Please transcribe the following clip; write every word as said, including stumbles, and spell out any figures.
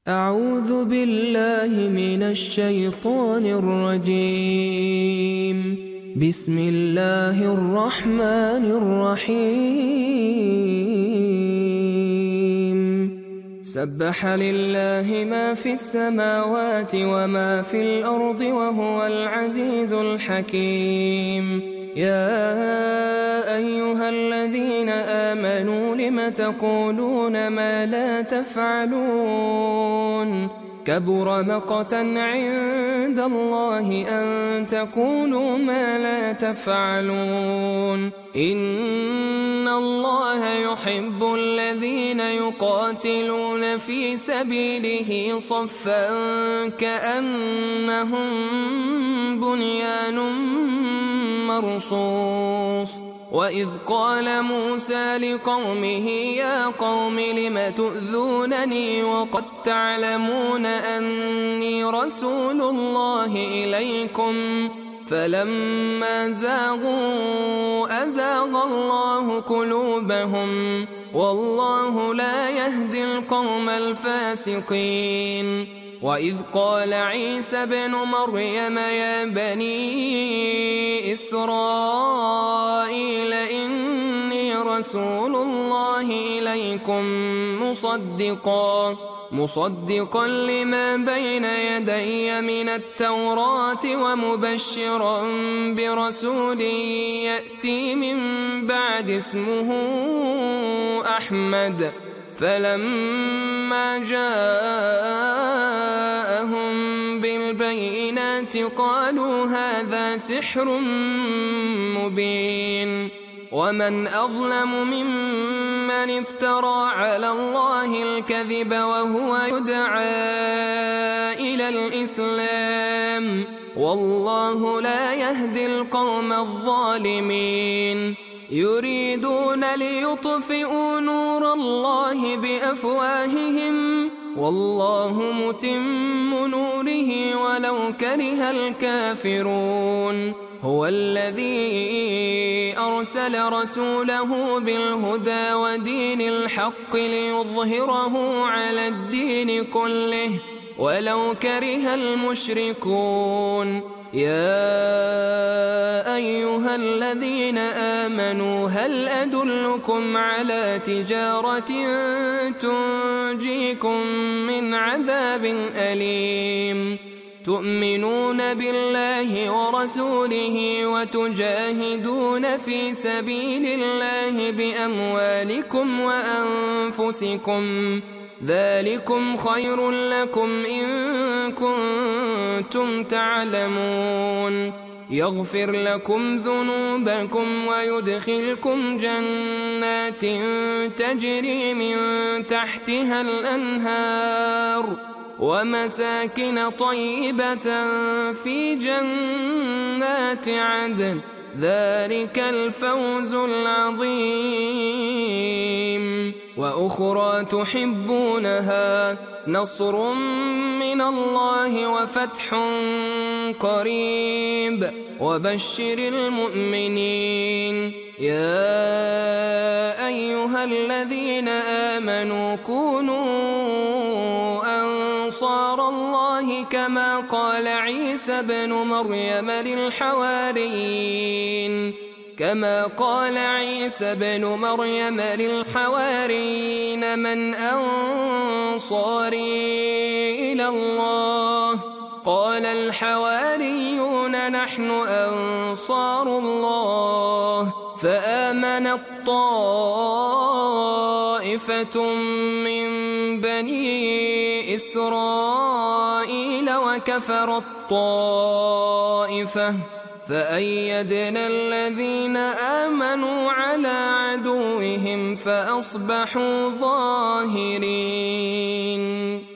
أعوذ بالله من الشيطان الرجيم. بسم الله الرحمن الرحيم. سبح لله ما في السماوات وما في الأرض وهو العزيز الحكيم. يا أيها الذين آمنوا لم تقولون ما لا تفعلون؟ كبر مقتا عند الله أن تقولوا ما لا تفعلون. إن الله يحب الذين يقاتلون في سبيله صفا كأنهم بنيان مرصوص. وإذ قال موسى لقومه يا قوم لم تؤذونني وقد تعلمون أني رسول الله إليكم فلما زاغوا أزاغ الله قلوبهم والله لا يهدي القوم الفاسقين. وإذ قال عيسى ابن مريم يا بني إسرائيل إني رسول الله إليكم مصدقا مصدقا لما بين يدي من التوراة ومبشرا برسول يأتي من بعد اسمه أحمد. فلما جاءهم بالبينات قالوا هذا سحر مبين. ومن أظلم ممن افترى على الله الكذب وهو يدعى إلى الإسلام والله لا يهدي القوم الظالمين. يريدون ليطفئوا نور الله بأفواههم والله متم نوره ولو كره الكافرون. هو الذي أرسل رسوله بالهدى ودين الحق ليظهره على الدين كله ولو كره المشركون. يا أيها الذين آمنوا هل أدلكم على تجارة تنجيكم من عذاب أليم؟ تؤمنون بالله ورسوله وتجاهدون في سبيل الله بأموالكم وأنفسكم ذلكم خير لكم إن كنتم تعلمون. يغفر لكم ذنوبكم ويدخلكم جنات تجري من تحتها الأنهار ومساكن طيبة في جنات عدن ذلك الفوز العظيم. وأخرى تحبونها نصر من الله وفتح قريب وبشر المؤمنين. يا أيها الذين آمنوا كونوا أنصار الله كما قال عيسى ابن مريم للحواريين كما قال عيسى بن مريم للحواريين من أنصاري إلى الله قال الحواريون نحن أنصار الله. فآمنت طائفة من بني إسرائيل وكفرت طائفة فأيدنا الذين آمنوا على عدوهم فأصبحوا ظاهرين.